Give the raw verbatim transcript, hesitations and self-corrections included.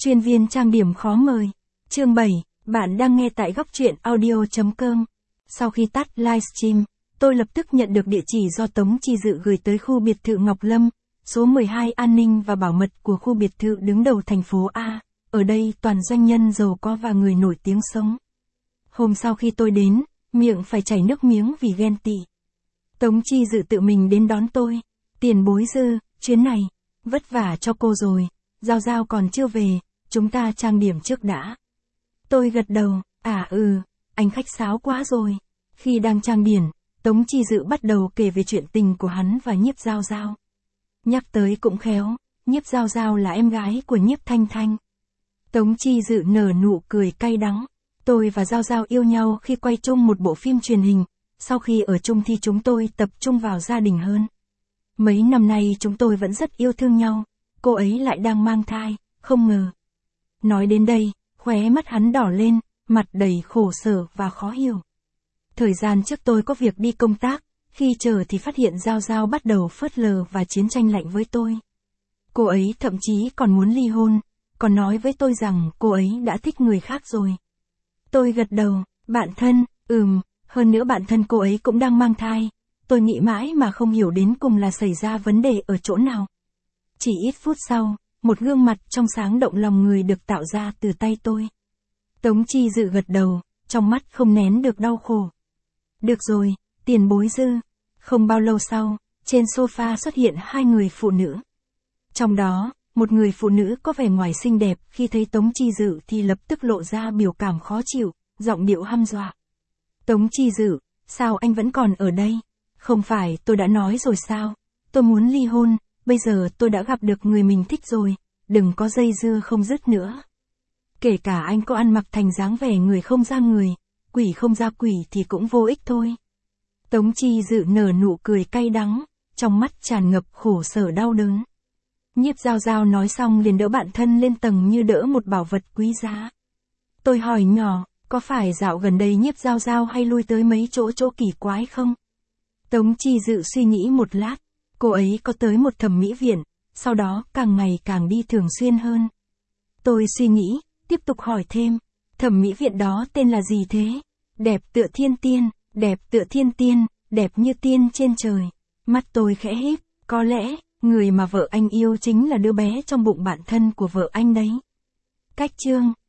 Chuyên viên trang điểm khó mời. Chương bảy, bạn đang nghe tại góc truyện audio chấm com. Sau khi tắt livestream, tôi lập tức nhận được địa chỉ do Tống Chi Dự gửi tới khu biệt thự Ngọc Lâm, số mười hai an ninh và bảo mật của khu biệt thự đứng đầu thành phố A. Ở đây toàn doanh nhân giàu có và người nổi tiếng sống. Hôm sau khi tôi đến, miệng phải chảy nước miếng vì ghen tị. Tống Chi Dự tự mình đến đón tôi. Tiền bối Dư, chuyến này, vất vả cho cô rồi, Giao Giao còn chưa về, chúng ta trang điểm trước đã. Tôi gật đầu, à ừ, anh khách sáo quá rồi. Khi đang trang điểm, Tống Chi Dự bắt đầu kể về chuyện tình của hắn và Nhiếp Giao Giao. Nhắc tới cũng khéo, Nhiếp Giao Giao là em gái của Nhiếp Thanh Thanh. Tống Chi Dự nở nụ cười cay đắng. Tôi và Giao Giao yêu nhau khi quay chung một bộ phim truyền hình, sau khi ở chung thì chúng tôi tập trung vào gia đình hơn. Mấy năm nay chúng tôi vẫn rất yêu thương nhau, cô ấy lại đang mang thai, không ngờ. Nói đến đây, khóe mắt hắn đỏ lên, mặt đầy khổ sở và khó hiểu. Thời gian trước tôi có việc đi công tác, khi chờ thì phát hiện Giao Giao bắt đầu phớt lờ và chiến tranh lạnh với tôi. Cô ấy thậm chí còn muốn ly hôn, còn nói với tôi rằng cô ấy đã thích người khác rồi. Tôi gật đầu, bạn thân, ừm, hơn nữa bạn thân cô ấy cũng đang mang thai. Tôi nghĩ mãi mà không hiểu đến cùng là xảy ra vấn đề ở chỗ nào. Chỉ ít phút sau, một gương mặt trong sáng động lòng người được tạo ra từ tay tôi. Tống Chi Dự gật đầu, trong mắt không nén được đau khổ. Được rồi, tiền bối Dư. Không bao lâu sau, trên sofa xuất hiện hai người phụ nữ. Trong đó, một người phụ nữ có vẻ ngoài xinh đẹp, khi thấy Tống Chi Dự thì lập tức lộ ra biểu cảm khó chịu, giọng điệu hăm dọa. Tống Chi Dự, sao anh vẫn còn ở đây? Không phải tôi đã nói rồi sao? Tôi muốn ly hôn, bây giờ tôi đã gặp được người mình thích rồi, đừng có dây dưa không dứt nữa. Kể cả anh có ăn mặc thành dáng vẻ người không ra người, quỷ không ra quỷ thì cũng vô ích thôi. Tống Chi Dự nở nụ cười cay đắng, trong mắt tràn ngập khổ sở đau đớn. Nhiếp Giao Giao nói xong liền đỡ bạn thân lên tầng như đỡ một bảo vật quý giá. Tôi hỏi nhỏ, có phải dạo gần đây Nhiếp Giao Giao hay lui tới mấy chỗ chỗ kỳ quái không? Tống Chi Dự suy nghĩ một lát, cô ấy có tới một thẩm mỹ viện, sau đó càng ngày càng đi thường xuyên hơn. Tôi suy nghĩ, tiếp tục hỏi thêm, thẩm mỹ viện đó tên là gì thế? Đẹp tựa thiên tiên, đẹp tựa thiên tiên, đẹp như tiên trên trời. Mắt tôi khẽ híp, có lẽ, người mà vợ anh yêu chính là đứa bé trong bụng bạn thân của vợ anh đấy. Cách chương